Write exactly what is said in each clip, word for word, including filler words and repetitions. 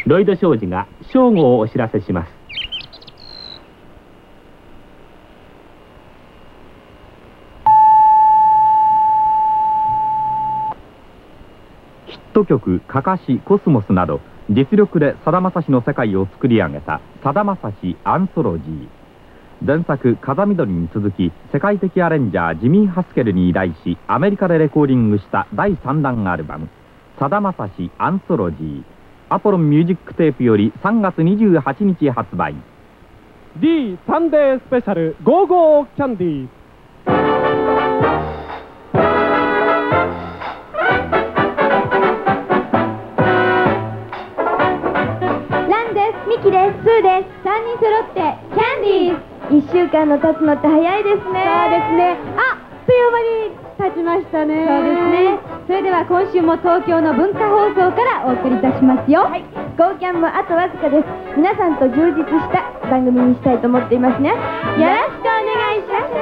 ロイド商事が正午をお知らせします。ヒット曲「かかし」「コスモス」など実力でさだまさしの世界を作り上げたさだまさしアンソロジー。前作「風緑」に続き世界的アレンジャージミー・ハスケルに依頼しアメリカでレコーディングしただいさんだんアルバム「さだまさしアンソロジー」アポロンミュージックテープよりさんがつにじゅうはちにち発売。 D サンデースペシャルゴーゴーキャンディー。 ランです、ミキです、スーです。さんにん揃ってキャンディーズ。いっしゅうかんの経つのって早いですね。そうですね。あっという間に経ちましたね。そうですね。それでは今週も東京の文化放送からお送りいたしますよ。はい。ゴーキャンもあとわずかです。皆さんと充実した番組にしたいと思っていますね。よろしくお願いします。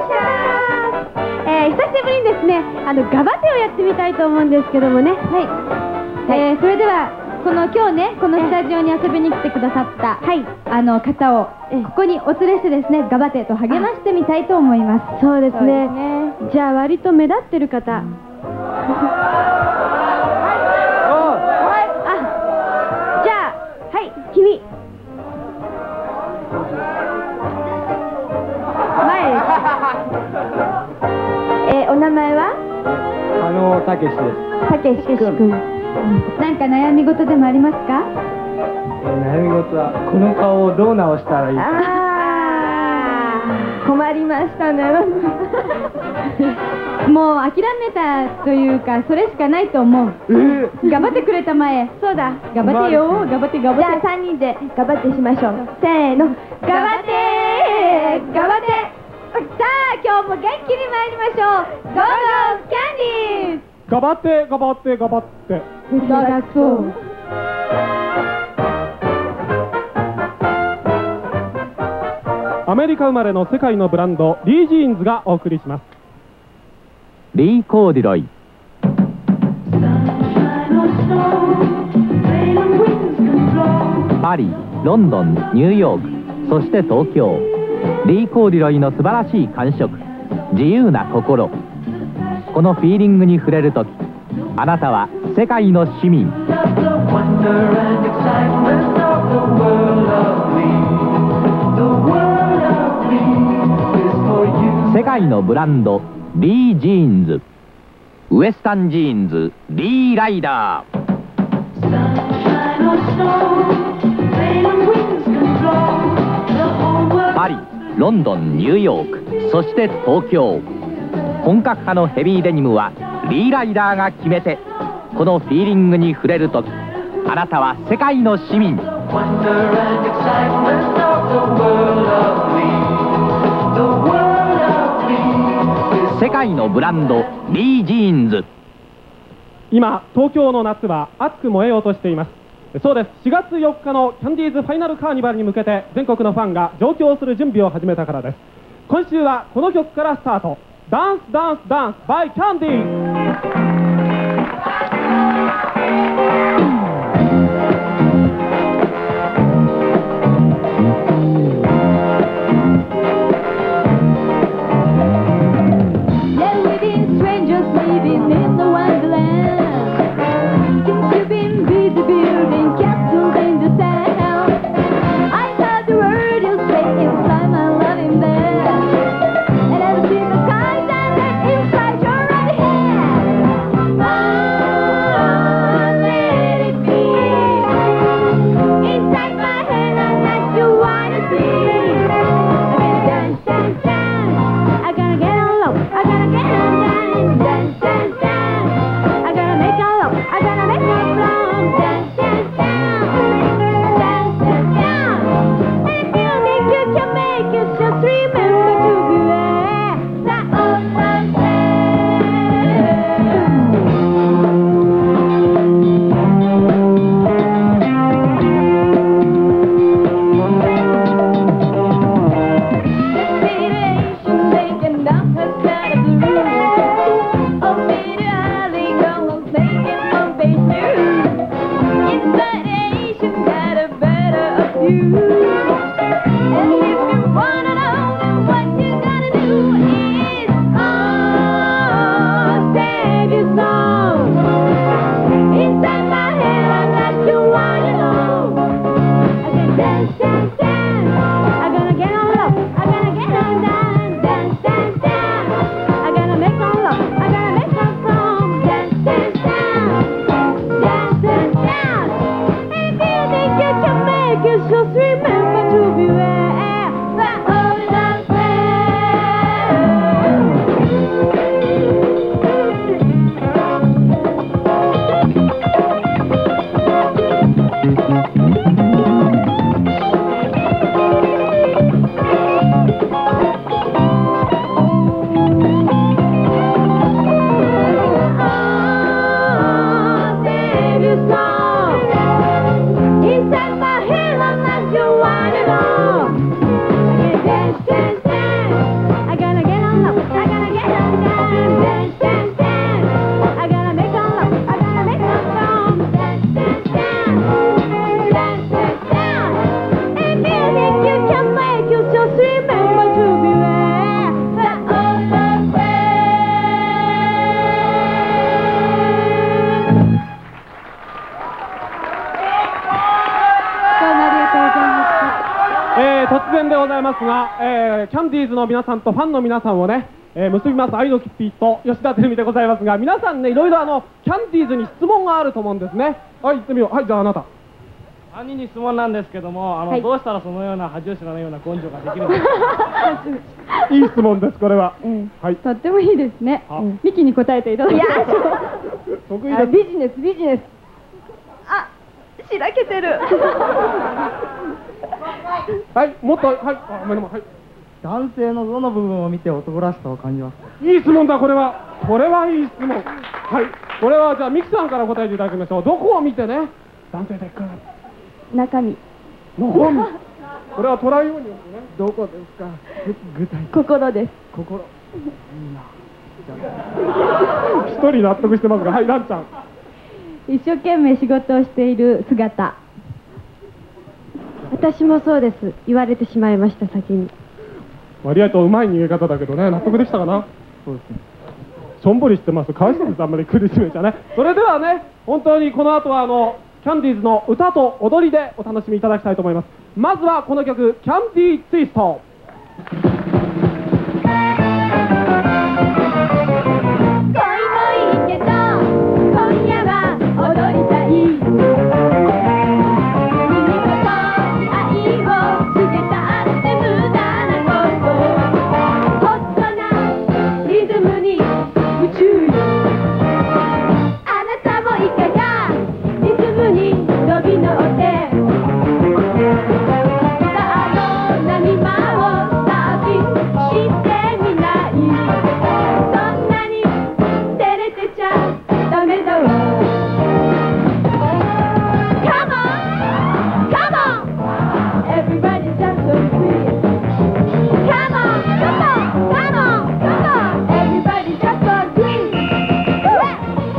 えー、久しぶりにですね、あのガバテをやってみたいと思うんですけどもね。はい。えー、それではこの今日ね、このスタジオに遊びに来てくださった、はい、あの方をここにお連れしてですね、ガバテと励ましてみたいと思います。そうですね。じゃあ割と目立ってる方。あ、じゃあはい君。前。えー、お名前は？ あのたけしです。 たけし君。なんか悩み事でもありますか？ 悩み事はこの顔をどう直したらいいか。 ああ、困りましたね。もう諦めたというかそれしかないと思う。えー、頑張ってくれたまえ。そうだ、頑張ってよ、頑張って頑張って。じゃあさんにんで頑張ってしましょう。せーの、頑張って頑張って。さあ今日も元気に参りましょう。ゴーゴーキャンディーズ。 頑張って頑張って頑張って。 だそう。 アメリカ生まれの世界のブランドリー・ジーンズがお送りします。 リー・コーディロイ。パリ、ロンドン、ニューヨーク、そして東京。リー・コーディロイの素晴らしい感触、自由な心。このフィーリングに触れるとき、あなたは世界の市民。世界のブランドリー・ジーンズ。ウエスタンジーンズリー・ライダー。パリ、ロンドン、ニューヨーク、そして東京。本格派のヘビーデニムはリー・ライダーが決め手。このフィーリングに触れるとき、あなたは世界の市民。世界のブランドリー・ジーンズ。 今東京の夏は熱く燃えようとしています。そうです、しがつよっかのキャンディーズファイナルカーニバルに向けて全国のファンが上京する準備を始めたからです。今週はこの曲からスタート。ダンスダンスダンス by キャンディーズ。 Inside your right hand. 突然でございますが、えー、キャンディーズの皆さんとファンの皆さんをね、えー、結びます愛のキッピーと吉田照美でございますが、皆さんね、いろいろあのキャンディーズに質問があると思うんですね。はい、行ってみよう。はい、じゃああなた。 さんにんに質問なんですけども、あの、 はい、 どうしたらそのような恥を知らないような根性ができるんですか。 いい質問です、これは。 うん、 はい、 とってもいいですね。 あ、 ミキに答えていただきましょう。 得意です。 ビジネス、ビジネス。あ、しらけてる。 はい、もっと、はい、あ、目の前、はい。 男性のどの部分を見て男らしさを感じますか。 いい質問だ、これは。これはいい質問。はい、これはじゃあミキさんから答えていただきましょう。どこを見てね、男性でっかい。 中身。 中身。これはトライオンによってね。 どこですか。具体的。 心です。 心。いいな。 一人納得してますが、はい、ランちゃん。 一生懸命仕事をしている姿。私もそうです。言われてしまいました、先に。 割合とうまい逃げ方だけどね、納得でしたかな。 そうですね。 しょんぼりしてます。かわいそうです、あんまり苦しめちゃね。それではね、本当にこの後はあのキャンディーズの歌と踊りでお楽しみいただきたいと思います。まずはこの曲、キャンディーツイスト。 恋もいいけど今夜は踊りたい。君と愛を告げたって無駄なこと。ホットなリズムに夢中よ。あなたもいかがリズムに飛び乗って。さあの波間を旅してみない。そんなに照れてちゃダメだわ。Come on, come on, everybody just so free. Come on, come on, come on, come on, everybody just so free. Yeah,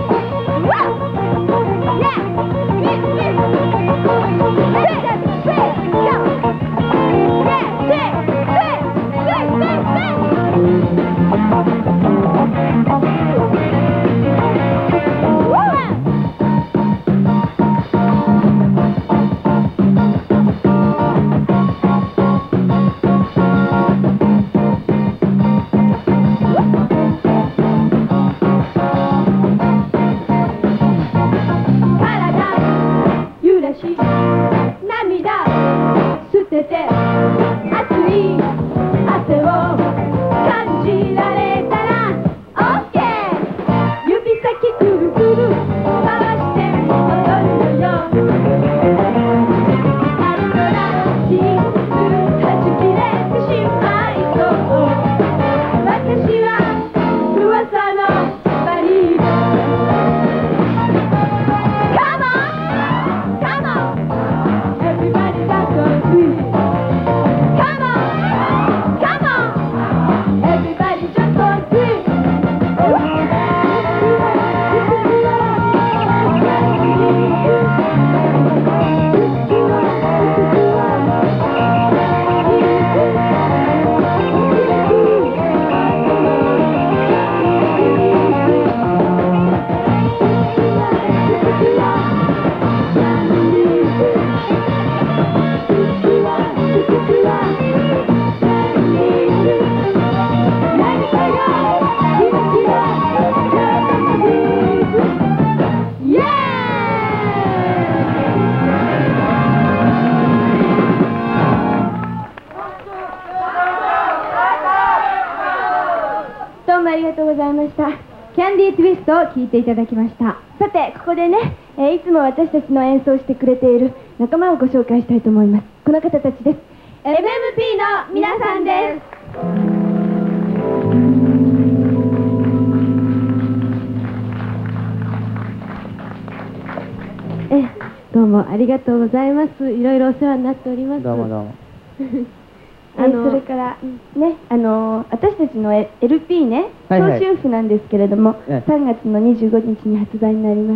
どうもありがとうございました。キャンディーツイストを聴いていただきました。さて、ここでね、えーいつも私たちの演奏してくれている仲間をご紹介したいと思います。この方たちです。エムエムピー の皆さんです。え、どうもありがとうございます。いろいろお世話になっております。 どうもどうも。 あのそれからね、あの私たちの エルピー ね、 はいはい総集譜なんですけれども、 ええさんがつのにじゅうごにちに発売になります。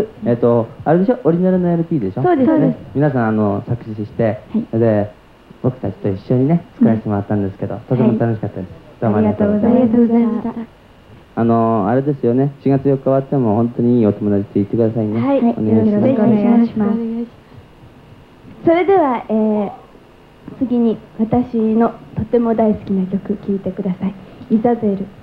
えっとあれでしょ、オリジナルの エルピー でしょ。 そうですそうです皆さんあの作詞して、 はいで僕たちと一緒にね作らせてもらったんですけど、とても楽しかったです。どうもありがとうございます。ありがとうございました。 あのあれですよね、しがつよっか終わっても本当にいいお友達って言ってくださいね。 はい、 お願いします。 よろしくお願いします。それでは、えー、 次に私のとても大好きな曲聴いてください。イザベル。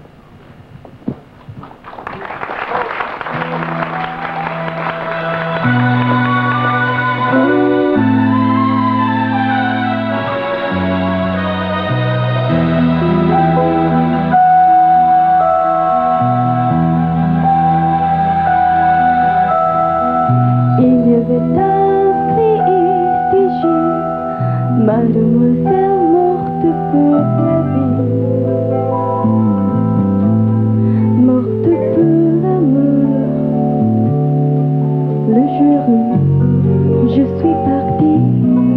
Mademoiselle morte pour la vie, morte pour l'amour. Le jour où je suis partie,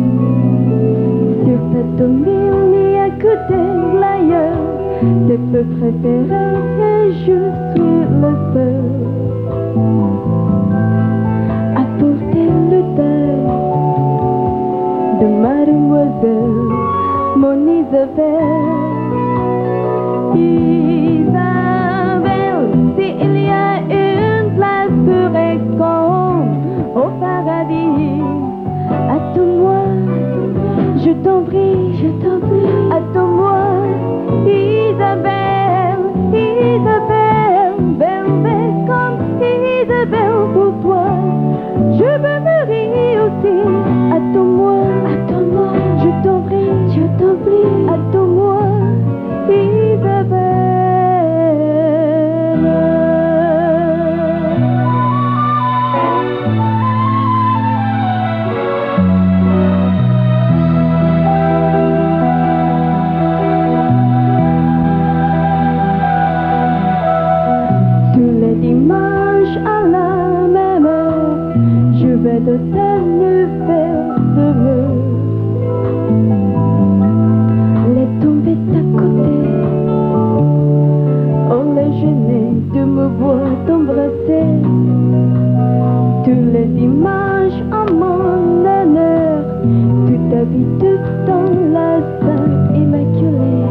sur ta tombe il n'y a que des glaïeurs, tes peu préférés et je suis le seul à porter le deuil de Mademoiselle, mon Isabelle. Isabelle, s'il y a une place pour escompte au paradis, attends-moi, je t'en prie, je t'en prie, attends-moi, Isabelle, Isabelle, belle, belle comme Isabelle pour toi, je veux mourir aussi, attends-moi, attends-moi, je t'en prie, je t'en prie, attends-moi, Isabelle. Tous les dimanches à la même heure, je vais de telle feu. Les tomber à côté, on les gênait de me voir t'embrasser. Tous les dimanches en mon honneur, tu t'habites dans la salle immaculée.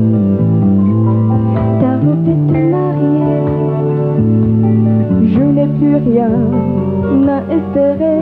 Ta robe est mariée, je n'ai plus rien à espérer.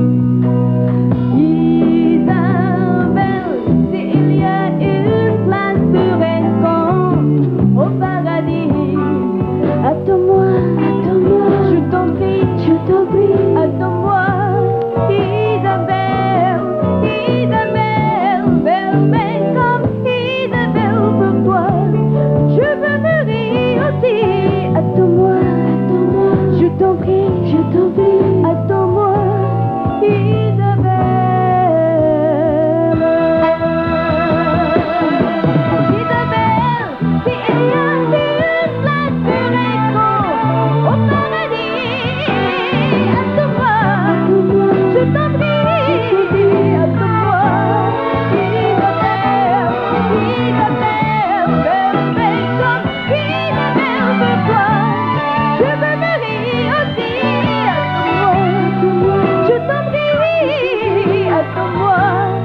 Isabelle, s'il y a une place pour escompte au paradis, attends-moi, attends-moi, je t'en prie, je t'en prie, attends-moi, Isabelle, Isabelle, belle, belle comme Isabelle pour toi, je veux mourir aussi, attends-moi, attends-moi, je t'en prie, je t'en prie, attends-moi, Isabelle. Isabelle, s'il y a une place pour escompte au paradis, attends-moi, je t'en prie, attends-moi, Isabelle, Isabelle, belle, belle comme Isabelle pour toi, je veux mourir aussi, attends-moi, je t'en prie, attends-moi,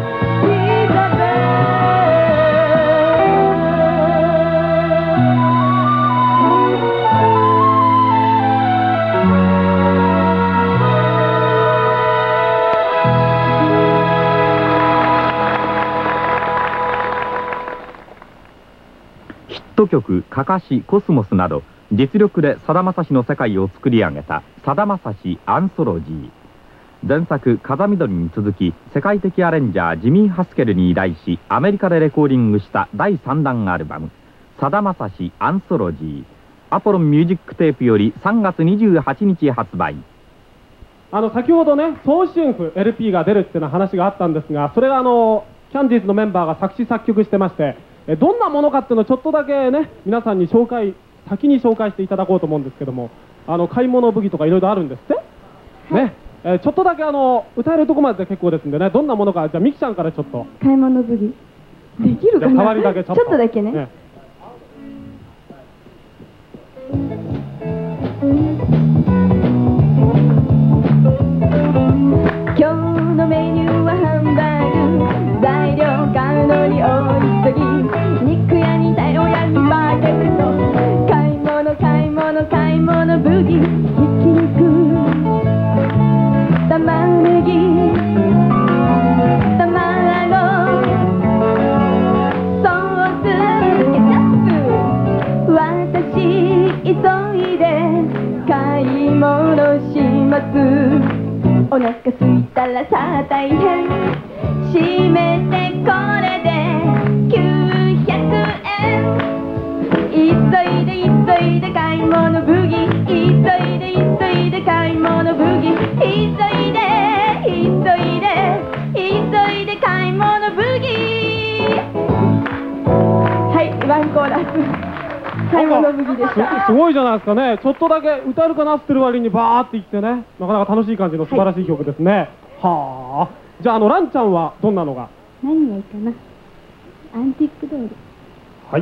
ヒット曲「かかし」「コスモス」など実力でさだまさしの世界を作り上げたさだまさしアンソロジー。前作「風緑」に続き世界的アレンジャージミー・ハスケルに依頼しアメリカでレコーディングしただいさんだんアルバム「さだまさしアンソロジー」アポロンミュージックテープよりさんがつにじゅうはちにち発売。 あの先ほどね総春譜 エルピー が出るっていうの話があったんですが、それがあのキャンディーズのメンバーが作詞作曲してまして、えどんなものかっていうのをちょっとだけね皆さんに紹介先に紹介していただこうと思うんですけども、あの買い物ブギとかいろいろあるんですって、ね、えーちょっとだけあの歌えるとこまでで結構ですんでね、どんなものかじゃあミキちゃんからちょっと買い物ブギできるかな。 じゃあ触りだけちょっとちょっとだけね。 ね今日のメニューはハンバーグ、材料買うのに多いすぎ、肉屋にだよやにバゲット、買い物買い物買い物ブギ、ひき肉玉ねぎ卵たらさあ大変締めてこれできゅうひゃくえん急いで急いで買い物ブギ急いで急いで買い物ブギ急いで急いで急いで買い物ブギはいワンコーラス買い物ブギでした。 すごいじゃないですかね。ちょっとだけ歌えるかなってる割にバーっていってね、なかなか楽しい感じの素晴らしい曲ですね。はあ。じゃああのランちゃんはどんなのが？ 何がいいかな。アンティックドール。 はい。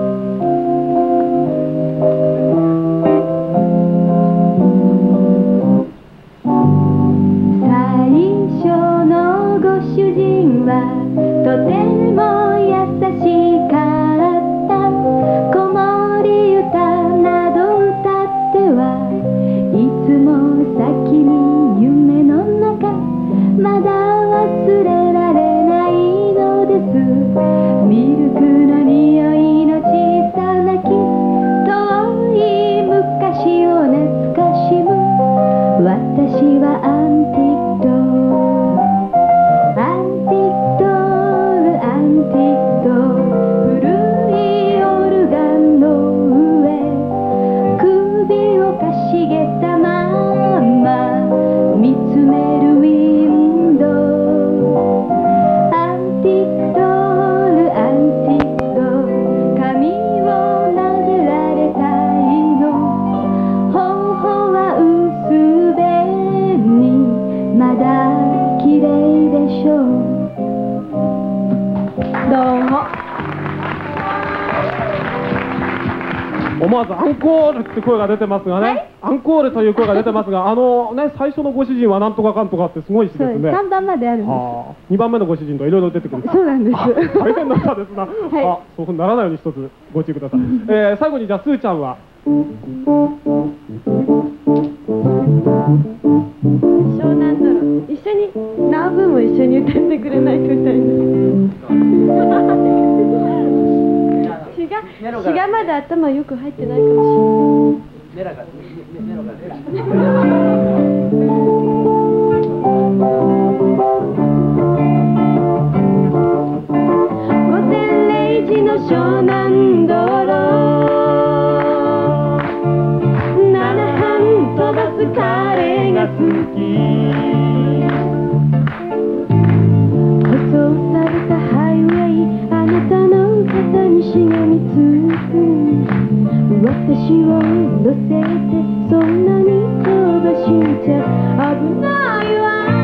最初のご主人はとても優しかった子守歌など歌ってはいつも先に夢の中まだ忘れられないのですミルクの匂いの小さな木遠い昔を懐かしむ私はアンティックドールアンティックドールアンティックドール古いオルガンの上首をかしげたまま見つめるウィンドウアンティックドールアンティックドール髪をなでられたいの頬は薄紅まだ綺麗でしょう。どうも思わずアンコールって声が出てますがね、はい、アンコールという声が出てますが、あのね最初のご主人はなんとかかんとかってすごいしですね。 さんばんまであるんです。 にばんめのご主人といろいろ出てくる。 そうなんです。 大変だったですな。はい、あ、そうならないように一つご注意ください。えー、最後にじゃあスーちゃんは。 湘南ドロ一緒にナーブも一緒に歌ってくれないと歌います詩が詩がまだ頭よく入ってないかもしれない午前零時の湘南道路飛ばす彼が好き舗装されたハイウェイあなたの肩にしがみつく私を乗せてそんなに飛ばしちゃ危ないわ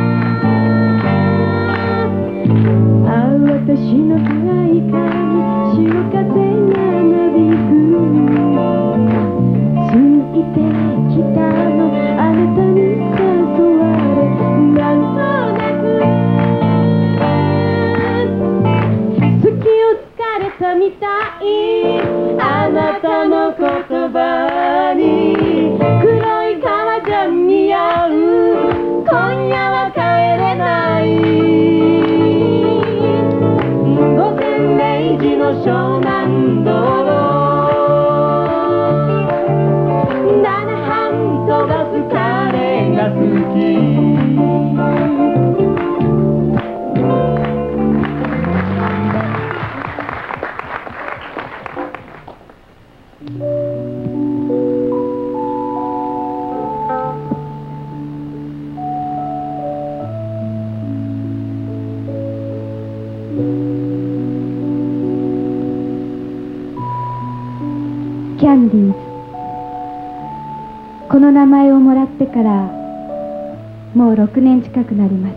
あ私の暗い髪潮風がなびくついてきたのあなたに誘われなんとなく好きをつかれたみたいあなたの言葉に黒い革ジャン似合う今夜は帰れない午前零時の湘南道路飛ばす彼が好きキャンディーズこの名前をもらってからもうろくねん近くなります。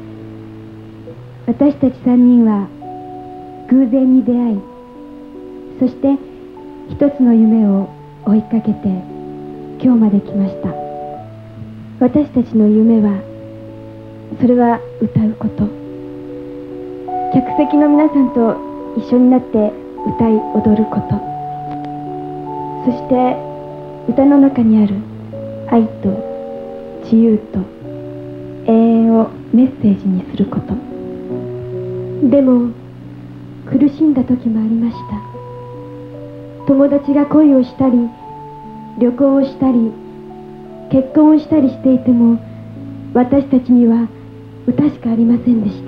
私たちさんにんは偶然に出会いそして一つの夢を追いかけて今日まで来ました。私たちの夢はそれは歌うこと、客席の皆さんと一緒になって歌い踊ること、そして歌の中にある愛と自由と永遠をメッセージにすること。でも苦しんだ時もありました。友達が恋をしたり旅行をしたり結婚をしたりしていても私たちには歌しかありませんでした。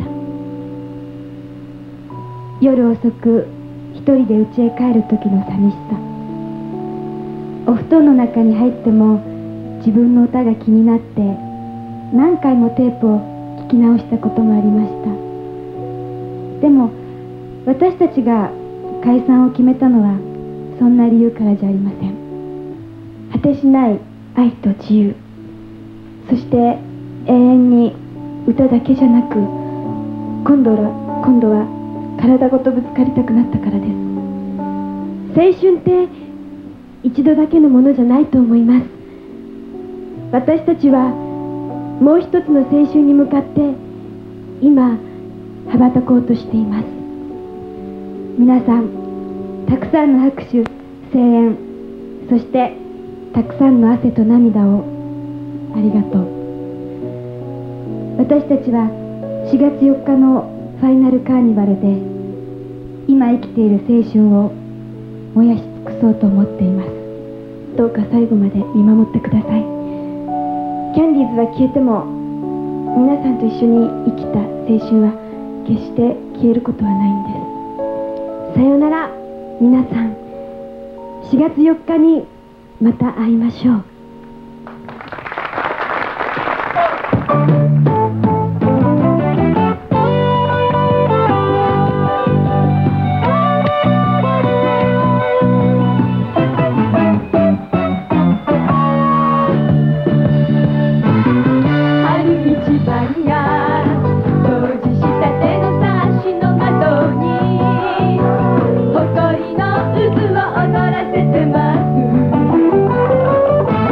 夜遅く一人で家へ帰る時の寂しさ、お布団の中に入っても自分の歌が気になって何回もテープを聞き直したこともありました。でも私たちが解散を決めたのはそんな理由からじゃありません。果てしない愛と自由、そして永遠に歌だけじゃなく、今度は今度は体ごとぶつかりたくなったからです。青春って一度だけのものじゃないと思います。私たちはもう一つの青春に向かって今羽ばたこうとしています。皆さん、たくさんの拍手、声援、そしてたくさんの汗と涙をありがとう。私たちはしがつよっかのファイナルカーニバルで今生きている青春を燃やし尽くそうと思っています。どうか最後まで見守ってください。キャンディーズは消えても皆さんと一緒に生きた青春は決して消えることはないんです。さようなら皆さん、しがつよっかにまた会いましょう。 誇りの渦を踊らせてます。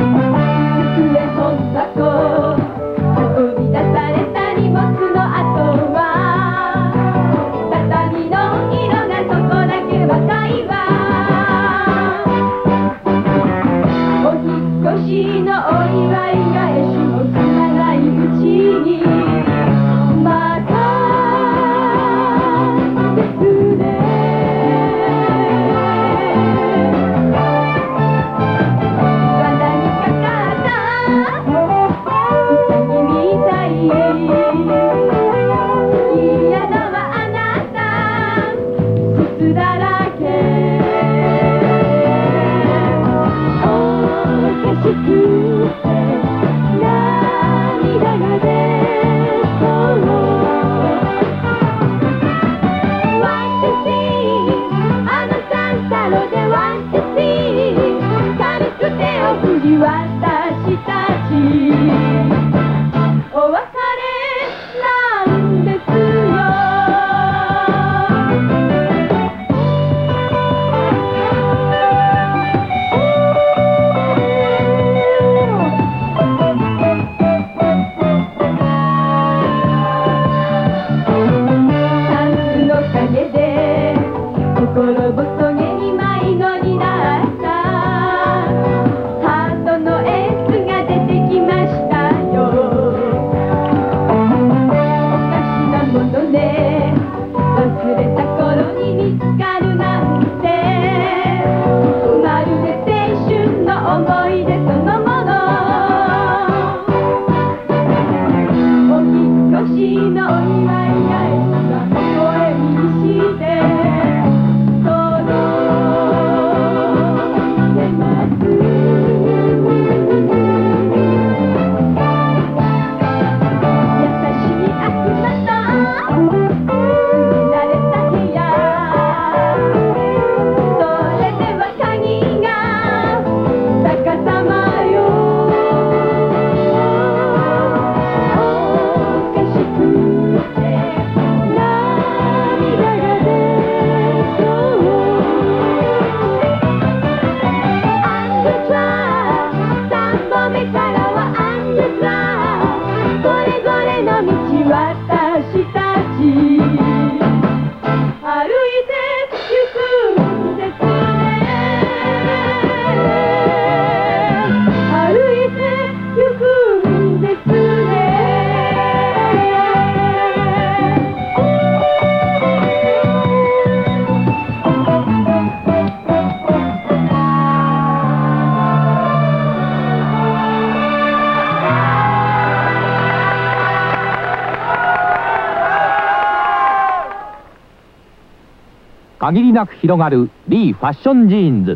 限りなく広がるリーファッションジーンズ。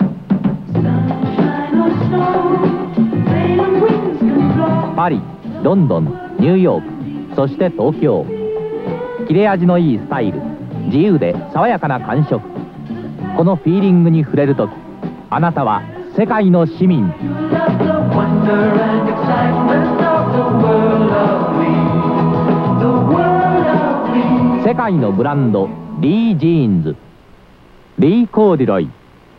パリ、ロンドン、ニューヨーク、そして東京。切れ味のいいスタイル、自由で爽やかな感触。このフィーリングに触れるとき、あなたは世界の市民。世界のブランド、リー・ジーンズ。リー・コーデュロイ。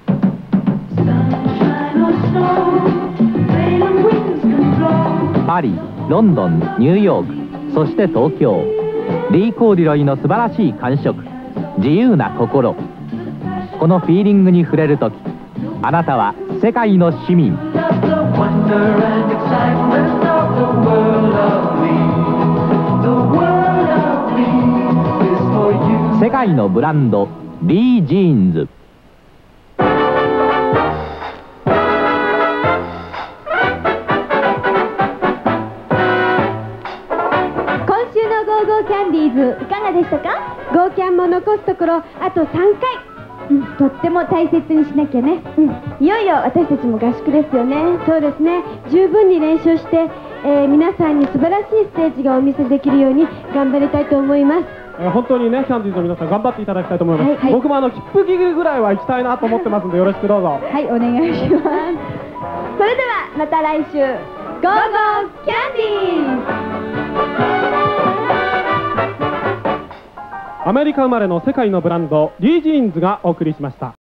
パリ、ロンドン、ニューヨーク、そして東京。リー・コーデュロイの素晴らしい感触、自由な心。このフィーリングに触れるとき、あなたは世界の市民。世界のブランド、リー・ジーンズ。 キャンディーズいかがでしたか？ゴーキャンも残すところあとさんかい、うん、とっても大切にしなきゃね、うん、いよいよ私たちも合宿ですよね。そうですね、十分に練習して、えー、皆さんに素晴らしいステージがお見せできるように頑張りたいと思います。 えー、本当にね、キャンディーズの皆さん頑張っていただきたいと思います。はいはい、僕もあの切符切りぐらいは行きたいなと思ってますのでよろしくどうぞ。 はい、お願いします。それではまた来週、ゴーゴーキャンディーズ。 アメリカ生まれの世界のブランドリー・ジーンズがお送りしました。